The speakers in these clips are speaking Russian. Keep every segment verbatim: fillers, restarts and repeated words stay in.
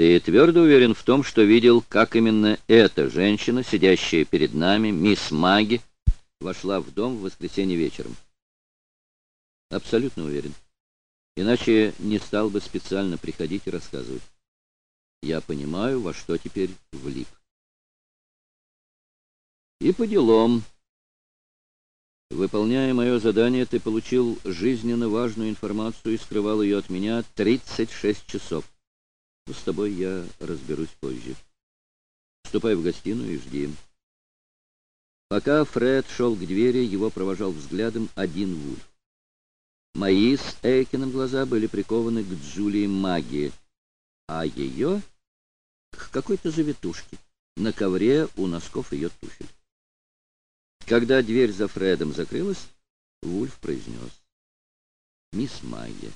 Ты твердо уверен в том, что видел, как именно эта женщина, сидящая перед нами, мисс Маги, вошла в дом в воскресенье вечером? Абсолютно уверен. Иначе не стал бы специально приходить и рассказывать. Я понимаю, во что теперь влип. И по делам. Выполняя мое задание, ты получил жизненно важную информацию и скрывал ее от меня тридцать шесть часов. С тобой я разберусь позже. Вступай в гостиную и жди. Пока Фред шел к двери, его провожал взглядом один Вульф. Мои с Эйкиным глаза были прикованы к Джулии Маги, а ее к какой-то завитушке на ковре у носков ее туфель. Когда дверь за Фредом закрылась, Вульф произнес: «Мисс Маги,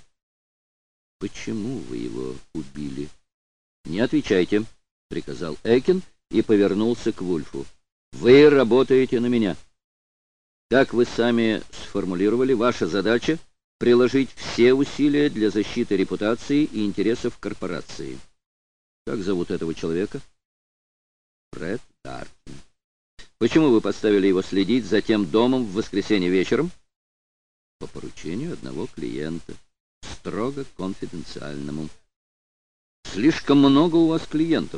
почему вы его убили?» «Не отвечайте», — приказал Эйкин и повернулся к Вульфу. «Вы работаете на меня. Как вы сами сформулировали, ваша задача — приложить все усилия для защиты репутации и интересов корпорации. Как зовут этого человека?» «Фред Даркин». «Почему вы поставили его следить за тем домом в воскресенье вечером?» «По поручению одного клиента, строго конфиденциальному». «Слишком много у вас клиентов.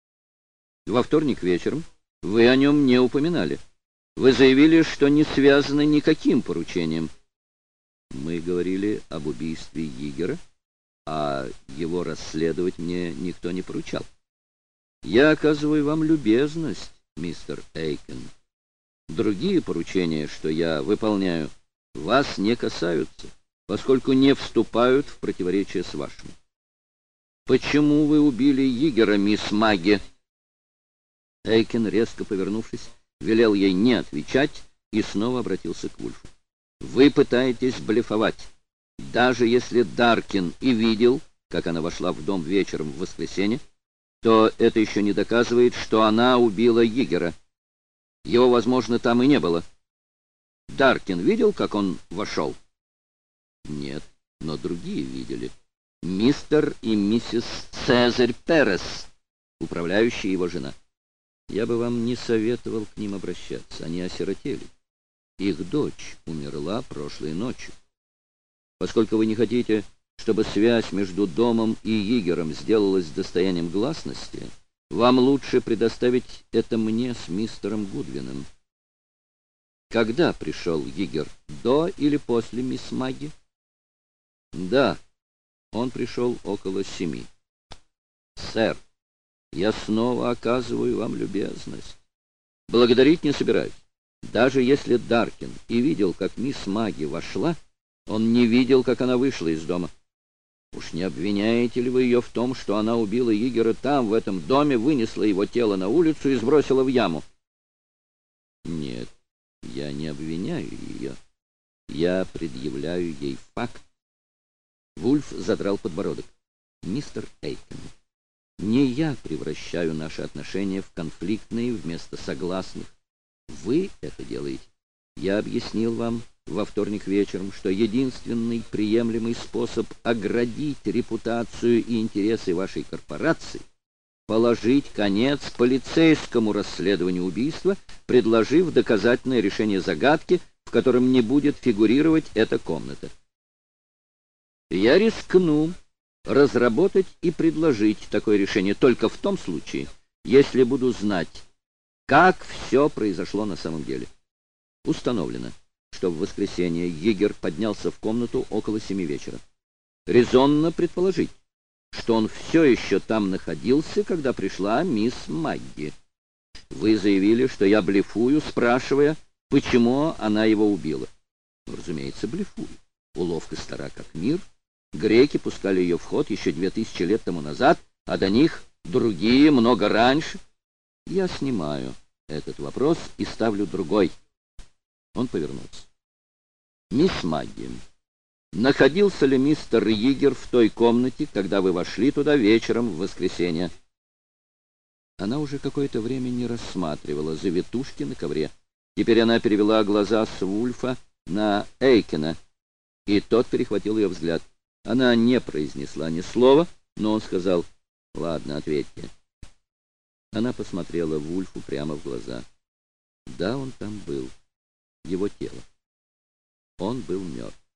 Во вторник вечером вы о нем не упоминали. Вы заявили, что не связаны никаким поручением». «Мы говорили об убийстве Йигера, а его расследовать мне никто не поручал. Я оказываю вам любезность, мистер Эйкен. Другие поручения, что я выполняю, вас не касаются, поскольку не вступают в противоречие с вашим. Почему вы убили Йигера, мисс Маги?» Эйкен, резко повернувшись, велел ей не отвечать и снова обратился к Вульфу. «Вы пытаетесь блефовать. Даже если Даркин и видел, как она вошла в дом вечером в воскресенье, то это еще не доказывает, что она убила Йигера. Его, возможно, там и не было. Даркин видел, как он вошел?» «Нет, но другие видели. Мистер и миссис Цезарь Перес, управляющая его жена. Я бы вам не советовал к ним обращаться, они осиротели. Их дочь умерла прошлой ночью. Поскольку вы не хотите, чтобы связь между домом и Йигером сделалась достоянием гласности, вам лучше предоставить это мне с мистером Гудвином. Когда пришел Йигер, до или после мисс Маги?» «Да, он пришел около семи». «Сэр, я снова оказываю вам любезность. Благодарить не собираюсь. Даже если Даркин и видел, как мисс Маги вошла, он не видел, как она вышла из дома. Уж не обвиняете ли вы ее в том, что она убила Йигера там, в этом доме, вынесла его тело на улицу и сбросила в яму?» «Нет, я не обвиняю ее. Я предъявляю ей факт». Вульф задрал подбородок. «Мистер Эйкен, не я превращаю наши отношения в конфликтные вместо согласных. Вы это делаете. Я объяснил вам во вторник вечером, что единственный приемлемый способ оградить репутацию и интересы вашей корпорации — положить конец полицейскому расследованию убийства, предложив доказательное решение загадки, в котором не будет фигурировать эта комната. Я рискну разработать и предложить такое решение только в том случае, если буду знать, как все произошло на самом деле. Установлено, что в воскресенье Йигер поднялся в комнату около семи вечера. Резонно предположить, что он все еще там находился, когда пришла мисс Магги. Вы заявили, что я блефую, спрашивая, почему она его убила. Ну, разумеется, блефую. Уловка стара как мир. Греки пускали ее в ход еще две тысячи лет тому назад, а до них другие много раньше. Я снимаю этот вопрос и ставлю другой. Он повернулся. Мисс Магги, находился ли мистер Йигер в той комнате, когда вы вошли туда вечером в воскресенье? Она уже какое-то время не рассматривала завитушки на ковре. Теперь она перевела глаза с Вульфа на Эйкена, и тот перехватил ее взгляд. Она не произнесла ни слова, но он сказал: Ладно, ответьте. Она посмотрела Вульфу прямо в глаза. Да, он там был. Его тело. Он был мертв.